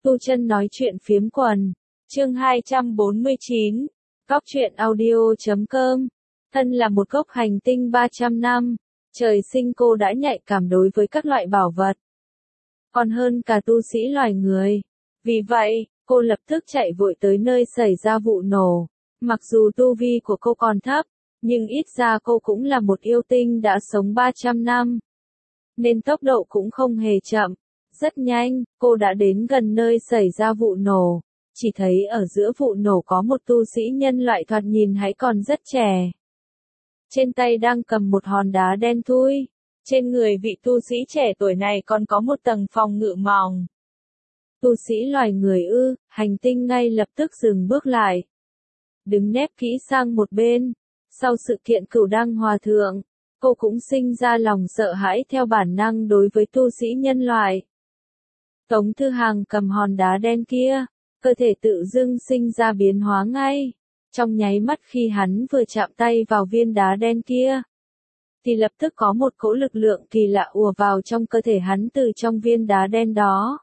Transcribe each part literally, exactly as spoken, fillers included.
Tu chân nói chuyện phiếm quần. Chương hai trăm bốn mươi chín. Góc truyện audio chấm com. Thân là một gốc hành tinh ba trăm năm, trời sinh cô đã nhạy cảm đối với các loại bảo vật. Còn hơn cả tu sĩ loài người. Vì vậy, cô lập tức chạy vội tới nơi xảy ra vụ nổ. Mặc dù tu vi của cô còn thấp, nhưng ít ra cô cũng là một yêu tinh đã sống ba trăm năm. Nên tốc độ cũng không hề chậm. Rất nhanh, cô đã đến gần nơi xảy ra vụ nổ. Chỉ thấy ở giữa vụ nổ có một tu sĩ nhân loại thoạt nhìn hãy còn rất trẻ. Trên tay đang cầm một hòn đá đen thui. Trên người vị tu sĩ trẻ tuổi này còn có một tầng phòng ngự mỏng. Tu sĩ loài người ư, hành tinh ngay lập tức dừng bước lại. Đứng nép kỹ sang một bên. Sau sự kiện Cửu Đăng Hòa Thượng, cô cũng sinh ra lòng sợ hãi theo bản năng đối với tu sĩ nhân loại. Tống Thư Hàng cầm hòn đá đen kia, cơ thể tự dưng sinh ra biến hóa ngay. Trong nháy mắt khi hắn vừa chạm tay vào viên đá đen kia, thì lập tức có một cỗ lực lượng kỳ lạ ùa vào trong cơ thể hắn từ trong viên đá đen đó.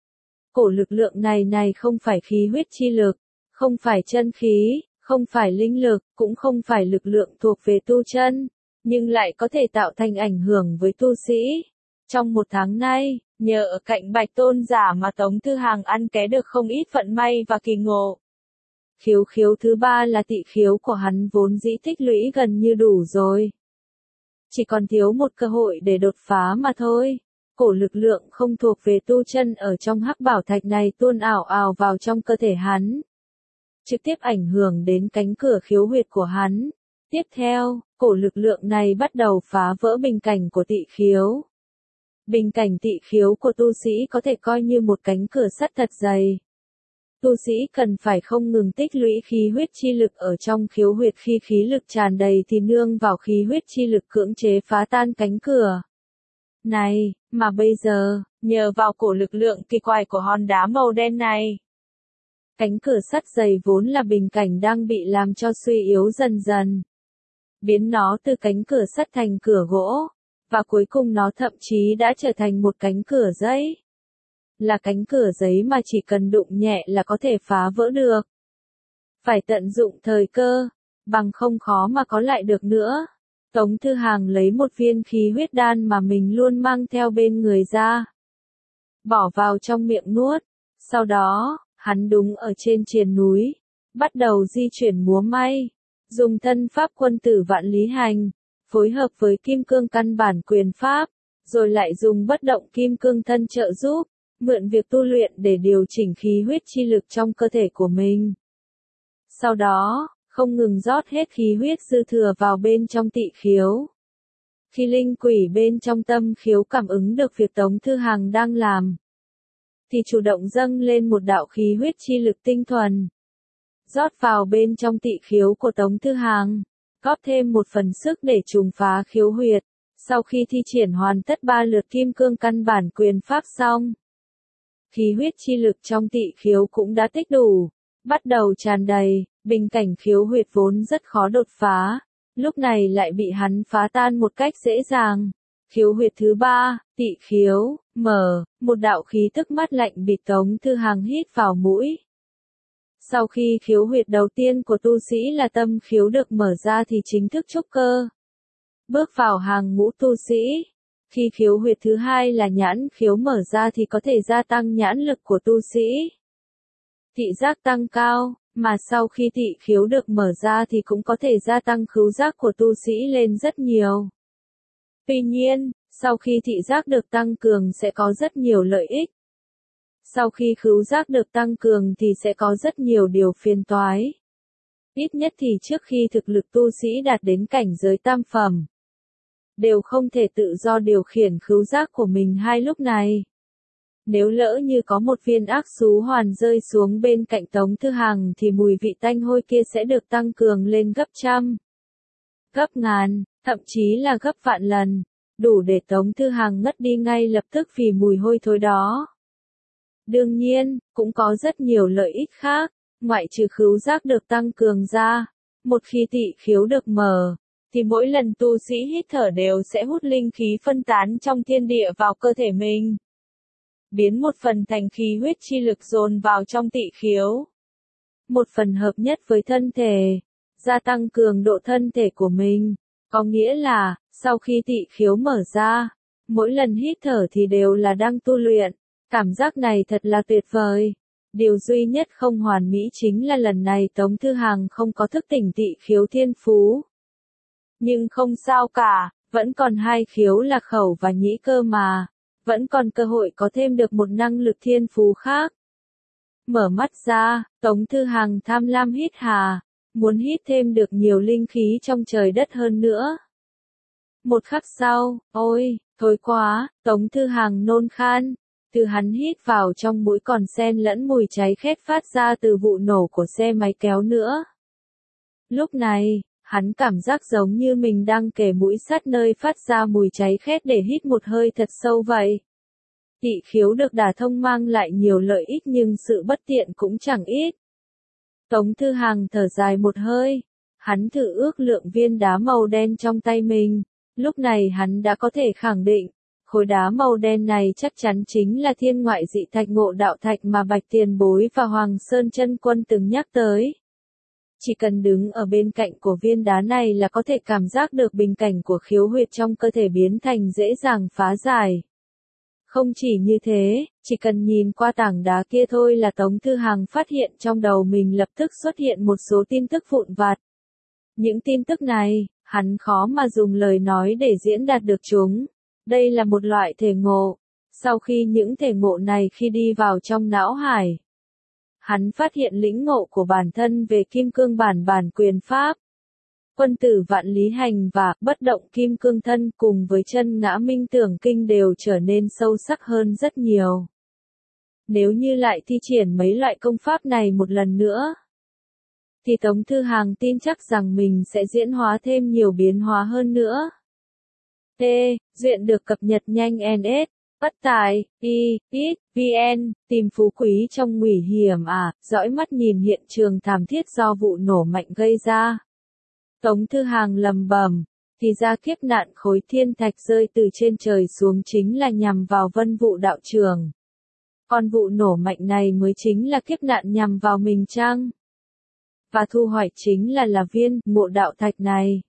Cổ lực lượng này này không phải khí huyết chi lực, không phải chân khí, không phải linh lực, cũng không phải lực lượng thuộc về tu chân, nhưng lại có thể tạo thành ảnh hưởng với tu sĩ. Trong một tháng nay, nhờ ở cạnh Bạch Tôn giả mà Tống Thư Hàng ăn ké được không ít vận may và kỳ ngộ. Khiếu khiếu thứ ba là tị khiếu của hắn vốn dĩ tích lũy gần như đủ rồi. Chỉ còn thiếu một cơ hội để đột phá mà thôi. Cổ lực lượng không thuộc về tu chân ở trong hắc bảo thạch này tuôn ảo ảo vào trong cơ thể hắn, trực tiếp ảnh hưởng đến cánh cửa khiếu huyệt của hắn. Tiếp theo, cổ lực lượng này bắt đầu phá vỡ bình cảnh của tị khiếu. Bình cảnh tị khiếu của tu sĩ có thể coi như một cánh cửa sắt thật dày. Tu sĩ cần phải không ngừng tích lũy khí huyết chi lực ở trong khiếu huyệt, khi khí lực tràn đầy thì nương vào khí huyết chi lực cưỡng chế phá tan cánh cửa này, mà bây giờ, nhờ vào cổ lực lượng kỳ quái của hòn đá màu đen này, cánh cửa sắt dày vốn là bình cảnh đang bị làm cho suy yếu dần dần, biến nó từ cánh cửa sắt thành cửa gỗ, và cuối cùng nó thậm chí đã trở thành một cánh cửa giấy. Là cánh cửa giấy mà chỉ cần đụng nhẹ là có thể phá vỡ được. Phải tận dụng thời cơ, bằng không khó mà có lại được nữa. Tống Thư Hàng lấy một viên khí huyết đan mà mình luôn mang theo bên người ra, bỏ vào trong miệng nuốt. Sau đó, hắn đúng ở trên triền núi, bắt đầu di chuyển múa may, dùng thân pháp quân tử vạn lý hành, phối hợp với kim cương căn bản quyền pháp, rồi lại dùng bất động kim cương thân trợ giúp, mượn việc tu luyện để điều chỉnh khí huyết chi lực trong cơ thể của mình. Sau đó, không ngừng rót hết khí huyết dư thừa vào bên trong tị khiếu. Khi linh quỷ bên trong tâm khiếu cảm ứng được việc Tống Thư Hàng đang làm, thì chủ động dâng lên một đạo khí huyết chi lực tinh thuần, rót vào bên trong tị khiếu của Tống Thư Hàng, góp thêm một phần sức để trùng phá khiếu huyệt. Sau khi thi triển hoàn tất ba lượt kim cương căn bản quyền pháp xong, khí huyết chi lực trong tị khiếu cũng đã tích đủ, bắt đầu tràn đầy. Bình cảnh khiếu huyệt vốn rất khó đột phá, lúc này lại bị hắn phá tan một cách dễ dàng. Khiếu huyệt thứ ba, tị khiếu, mở, một đạo khí tức mát lạnh bịt Tống Thư Hàng hít vào mũi. Sau khi khiếu huyệt đầu tiên của tu sĩ là tâm khiếu được mở ra thì chính thức trúc cơ, bước vào hàng ngũ tu sĩ. Khi khiếu huyệt thứ hai là nhãn khiếu mở ra thì có thể gia tăng nhãn lực của tu sĩ, thị giác tăng cao. Mà sau khi tị khiếu được mở ra thì cũng có thể gia tăng khứu giác của tu sĩ lên rất nhiều. Tuy nhiên, sau khi thị giác được tăng cường sẽ có rất nhiều lợi ích. Sau khi khứu giác được tăng cường thì sẽ có rất nhiều điều phiền toái. Ít nhất thì trước khi thực lực tu sĩ đạt đến cảnh giới tam phẩm, đều không thể tự do điều khiển khứu giác của mình hai lúc này. Nếu lỡ như có một viên ác xú hoàn rơi xuống bên cạnh Tống Thư Hàng thì mùi vị tanh hôi kia sẽ được tăng cường lên gấp trăm, gấp ngàn, thậm chí là gấp vạn lần, đủ để Tống Thư Hàng ngất đi ngay lập tức vì mùi hôi thối đó. Đương nhiên, cũng có rất nhiều lợi ích khác, ngoại trừ khứu giác được tăng cường ra. Một khi tị khiếu được mở, thì mỗi lần tu sĩ hít thở đều sẽ hút linh khí phân tán trong thiên địa vào cơ thể mình. biến một phần thành khí huyết chi lực dồn vào trong tỵ khiếu. Một phần hợp nhất với thân thể, gia tăng cường độ thân thể của mình. Có nghĩa là, sau khi tỵ khiếu mở ra, mỗi lần hít thở thì đều là đang tu luyện. Cảm giác này thật là tuyệt vời. Điều duy nhất không hoàn mỹ chính là lần này Tống Thư Hằng không có thức tỉnh tỵ khiếu thiên phú. Nhưng không sao cả, vẫn còn hai khiếu là khẩu và nhĩ cơ mà. Vẫn còn cơ hội có thêm được một năng lực thiên phú khác. Mở mắt ra, Tống Thư Hằng tham lam hít hà, muốn hít thêm được nhiều linh khí trong trời đất hơn nữa. Một khắc sau, ôi, thối quá, Tống Thư Hằng nôn khan. Từ hắn hít vào trong mũi còn xen lẫn mùi cháy khét phát ra từ vụ nổ của xe máy kéo nữa. Lúc này, hắn cảm giác giống như mình đang kề mũi sát nơi phát ra mùi cháy khét để hít một hơi thật sâu vậy. Tỵ khiếu được đả thông mang lại nhiều lợi ích nhưng sự bất tiện cũng chẳng ít. Tống Thư Hằng thở dài một hơi, hắn thử ước lượng viên đá màu đen trong tay mình, lúc này hắn đã có thể khẳng định, khối đá màu đen này chắc chắn chính là thiên ngoại dị thạch Ngộ Đạo Thạch mà Bạch Tiền Bối và Hoàng Sơn Chân Quân từng nhắc tới. Chỉ cần đứng ở bên cạnh của viên đá này là có thể cảm giác được bình cảnh của khiếu huyệt trong cơ thể biến thành dễ dàng phá giải. Không chỉ như thế, chỉ cần nhìn qua tảng đá kia thôi là Tống Thư Hằng phát hiện trong đầu mình lập tức xuất hiện một số tin tức vụn vặt. Những tin tức này, hắn khó mà dùng lời nói để diễn đạt được chúng. Đây là một loại thể ngộ. Sau khi những thể ngộ này khi đi vào trong não hải, hắn phát hiện lĩnh ngộ của bản thân về kim cương bản bản quyền pháp. Quân tử vạn lý hành và bất động kim cương thân cùng với chân ngã minh tưởng kinh đều trở nên sâu sắc hơn rất nhiều. Nếu như lại thi triển mấy loại công pháp này một lần nữa, thì Tống Thư Hằng tin chắc rằng mình sẽ diễn hóa thêm nhiều biến hóa hơn nữa. T. Duyện được cập nhật nhanh en ét. Bất tài, y, ít, vn, tìm phú quý trong nguy hiểm à, dõi mắt nhìn hiện trường thảm thiết do vụ nổ mạnh gây ra. Tống Thư Hằng lầm bầm, thì ra kiếp nạn khối thiên thạch rơi từ trên trời xuống chính là nhằm vào Vân Vụ đạo trường. Còn vụ nổ mạnh này mới chính là kiếp nạn nhằm vào mình chăng? Và thu hoạch chính là là viên Ngộ Đạo Thạch này.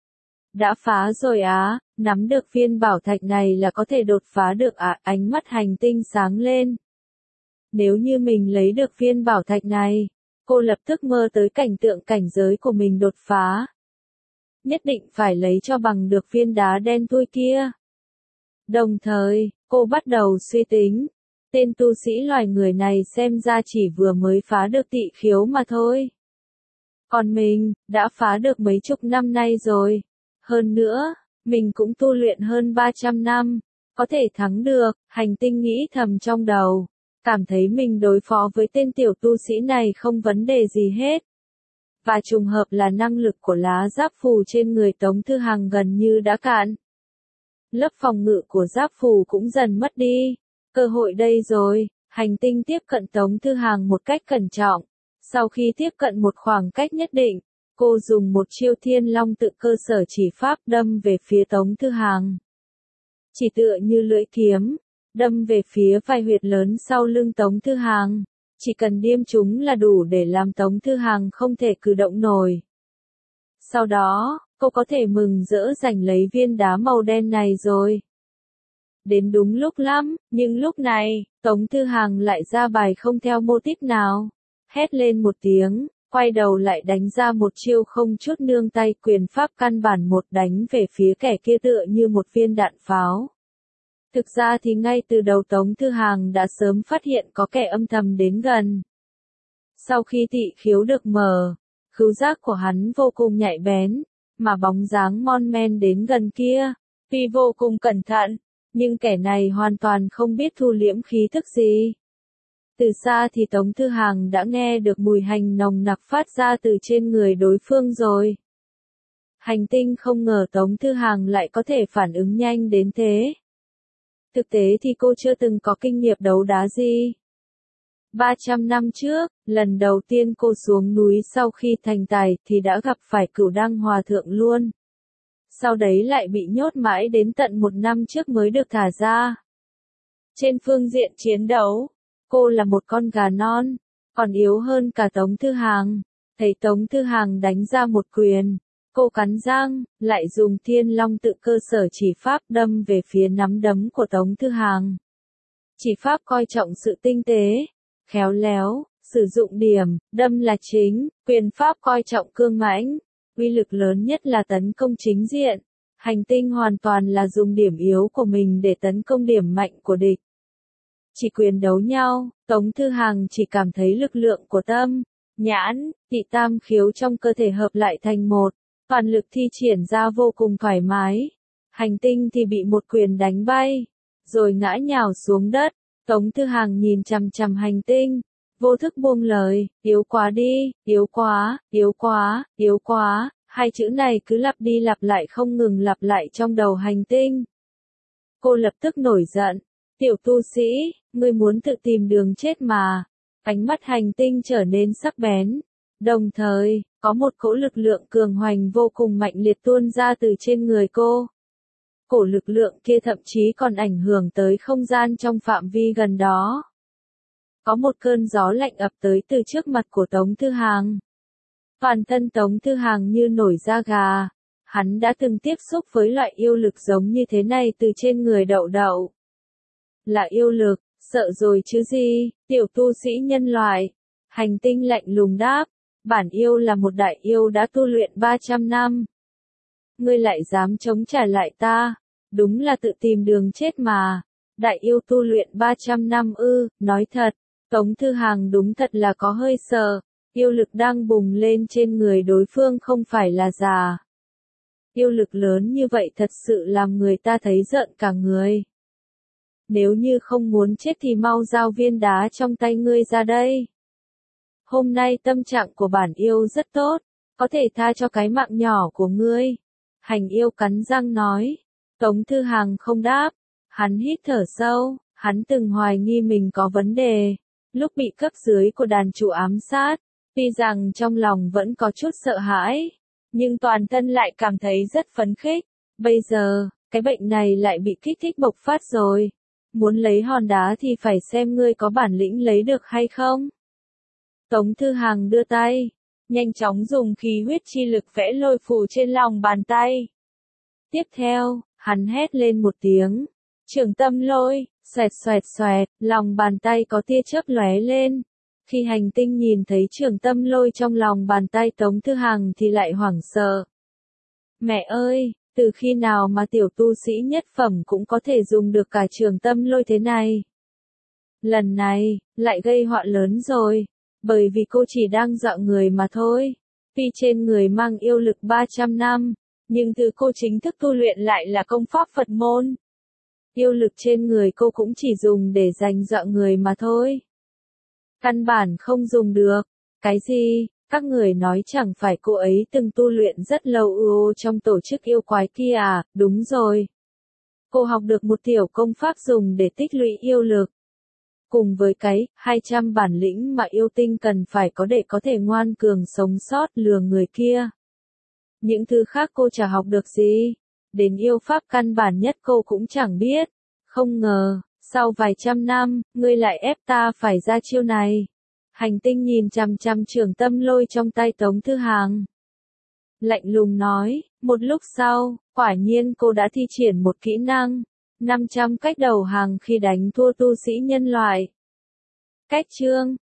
Đã phá rồi á, nắm được viên bảo thạch này là có thể đột phá được à, ánh mắt hành tinh sáng lên. Nếu như mình lấy được viên bảo thạch này, cô lập tức mơ tới cảnh tượng cảnh giới của mình đột phá. Nhất định phải lấy cho bằng được viên đá đen thui kia. Đồng thời, cô bắt đầu suy tính, tên tu sĩ loài người này xem ra chỉ vừa mới phá được tỵ khiếu mà thôi. Còn mình, đã phá được mấy chục năm nay rồi. Hơn nữa, mình cũng tu luyện hơn ba trăm năm, có thể thắng được, hành tinh nghĩ thầm trong đầu. Cảm thấy mình đối phó với tên tiểu tu sĩ này không vấn đề gì hết. Và trùng hợp là năng lực của lá giáp phù trên người Tống Thư Hằng gần như đã cạn. Lớp phòng ngự của giáp phù cũng dần mất đi. Cơ hội đây rồi, hành tinh tiếp cận Tống Thư Hằng một cách cẩn trọng. Sau khi tiếp cận một khoảng cách nhất định, cô dùng một chiêu Thiên Long Tự cơ sở chỉ pháp đâm về phía Tống Thư Hằng. Chỉ tựa như lưỡi kiếm, đâm về phía vai huyệt lớn sau lưng Tống Thư Hằng. Chỉ cần điêm chúng là đủ để làm Tống Thư Hằng không thể cử động nổi. Sau đó, cô có thể mừng rỡ giành lấy viên đá màu đen này rồi. Đến đúng lúc lắm, nhưng lúc này, Tống Thư Hằng lại ra bài không theo mô típ nào. Hét lên một tiếng, quay đầu lại đánh ra một chiêu không chút nương tay, quyền pháp căn bản một đánh về phía kẻ kia tựa như một viên đạn pháo. Thực ra thì ngay từ đầu Tống Thư Hằng đã sớm phát hiện có kẻ âm thầm đến gần. Sau khi tỵ khiếu được mở, khứu giác của hắn vô cùng nhạy bén, mà bóng dáng mon men đến gần kia, tuy vô cùng cẩn thận, nhưng kẻ này hoàn toàn không biết thu liễm khí thức gì. Từ xa thì Tống Thư Hằng đã nghe được mùi hành nồng nặc phát ra từ trên người đối phương rồi. Hành tinh không ngờ Tống Thư Hằng lại có thể phản ứng nhanh đến thế. Thực tế thì cô chưa từng có kinh nghiệm đấu đá gì. ba trăm năm trước, lần đầu tiên cô xuống núi sau khi thành tài thì đã gặp phải Cửu Đăng Hòa Thượng luôn. Sau đấy lại bị nhốt mãi đến tận một năm trước mới được thả ra. Trên phương diện chiến đấu, cô là một con gà non, còn yếu hơn cả Tống Thư Hàng. Thấy Tống Thư Hàng đánh ra một quyền, cô cắn răng, lại dùng Thiên Long tự cơ sở chỉ pháp đâm về phía nắm đấm của Tống Thư Hàng. Chỉ pháp coi trọng sự tinh tế, khéo léo, sử dụng điểm, đâm là chính, quyền pháp coi trọng cương mãnh, uy lực lớn nhất là tấn công chính diện. Hành tinh hoàn toàn là dùng điểm yếu của mình để tấn công điểm mạnh của địch. Chỉ quyền đấu nhau, Tống Thư Hàng chỉ cảm thấy lực lượng của tâm, nhãn, thị tam khiếu trong cơ thể hợp lại thành một, toàn lực thi triển ra vô cùng thoải mái. Hành tinh thì bị một quyền đánh bay, rồi ngã nhào xuống đất. Tống Thư Hàng nhìn chằm chằm hành tinh, vô thức buông lời, yếu quá đi, yếu quá, yếu quá, yếu quá. Hai chữ này cứ lặp đi lặp lại không ngừng lặp lại trong đầu hành tinh. Cô lập tức nổi giận. Tiểu tu sĩ, ngươi muốn tự tìm đường chết mà. Ánh mắt hành tinh trở nên sắc bén. Đồng thời, có một cỗ lực lượng cường hoành vô cùng mạnh liệt tuôn ra từ trên người cô. Cổ lực lượng kia thậm chí còn ảnh hưởng tới không gian trong phạm vi gần đó. Có một cơn gió lạnh ập tới từ trước mặt của Tống Thư Hàng. Toàn thân Tống Thư Hàng như nổi da gà. Hắn đã từng tiếp xúc với loại yêu lực giống như thế này từ trên người Đậu Đậu. Là yêu lực, sợ rồi chứ gì, tiểu tu sĩ nhân loại. Hành tinh lạnh lùng đáp, bản yêu là một đại yêu đã tu luyện ba trăm năm. Ngươi lại dám chống trả lại ta, đúng là tự tìm đường chết mà. Đại yêu tu luyện ba trăm năm ư, nói thật, Tống Thư Hàng đúng thật là có hơi sợ. Yêu lực đang bùng lên trên người đối phương không phải là giả. Yêu lực lớn như vậy thật sự làm người ta thấy rợn cả người. Nếu như không muốn chết thì mau giao viên đá trong tay ngươi ra đây. Hôm nay tâm trạng của bản yêu rất tốt, có thể tha cho cái mạng nhỏ của ngươi. Hành yêu cắn răng nói. Tống Thư Hàng không đáp, hắn hít thở sâu, hắn từng hoài nghi mình có vấn đề. Lúc bị cấp dưới của đàn chủ ám sát, tuy rằng trong lòng vẫn có chút sợ hãi, nhưng toàn thân lại cảm thấy rất phấn khích. Bây giờ, cái bệnh này lại bị kích thích bộc phát rồi. Muốn lấy hòn đá thì phải xem ngươi có bản lĩnh lấy được hay không. Tống Thư Hàng đưa tay, nhanh chóng dùng khí huyết chi lực vẽ lôi phù trên lòng bàn tay. Tiếp theo, hắn hét lên một tiếng, Trường Tâm Lôi, xoẹt xoẹt xoẹt, lòng bàn tay có tia chớp lóe lên. Khi hành tinh nhìn thấy Trường Tâm Lôi trong lòng bàn tay Tống Thư Hàng thì lại hoảng sợ. Mẹ ơi, từ khi nào mà tiểu tu sĩ nhất phẩm cũng có thể dùng được cả Trường Tâm Lôi thế này? Lần này, lại gây họa lớn rồi, bởi vì cô chỉ đang dọa người mà thôi. Tuy trên người mang yêu lực ba trăm năm, nhưng từ cô chính thức tu luyện lại là công pháp Phật môn. Yêu lực trên người cô cũng chỉ dùng để dành dọa người mà thôi. Căn bản không dùng được. Cái gì? Các người nói chẳng phải cô ấy từng tu luyện rất lâu ư trong tổ chức yêu quái kia à? Đúng rồi. Cô học được một tiểu công pháp dùng để tích lũy yêu lực. Cùng với cái hai trăm bản lĩnh mà yêu tinh cần phải có để có thể ngoan cường sống sót lừa người kia. Những thứ khác cô chả học được gì. Đến yêu pháp căn bản nhất cô cũng chẳng biết. Không ngờ, sau vài trăm năm, ngươi lại ép ta phải ra chiêu này. Hành tinh nhìn chằm chằm Trường Tâm Lôi trong tay Tống Thư Hàng. Lạnh lùng nói, một lúc sau, quả nhiên cô đã thi triển một kỹ năng. năm trăm cách đầu hàng khi đánh thua tu sĩ nhân loại. Cách chương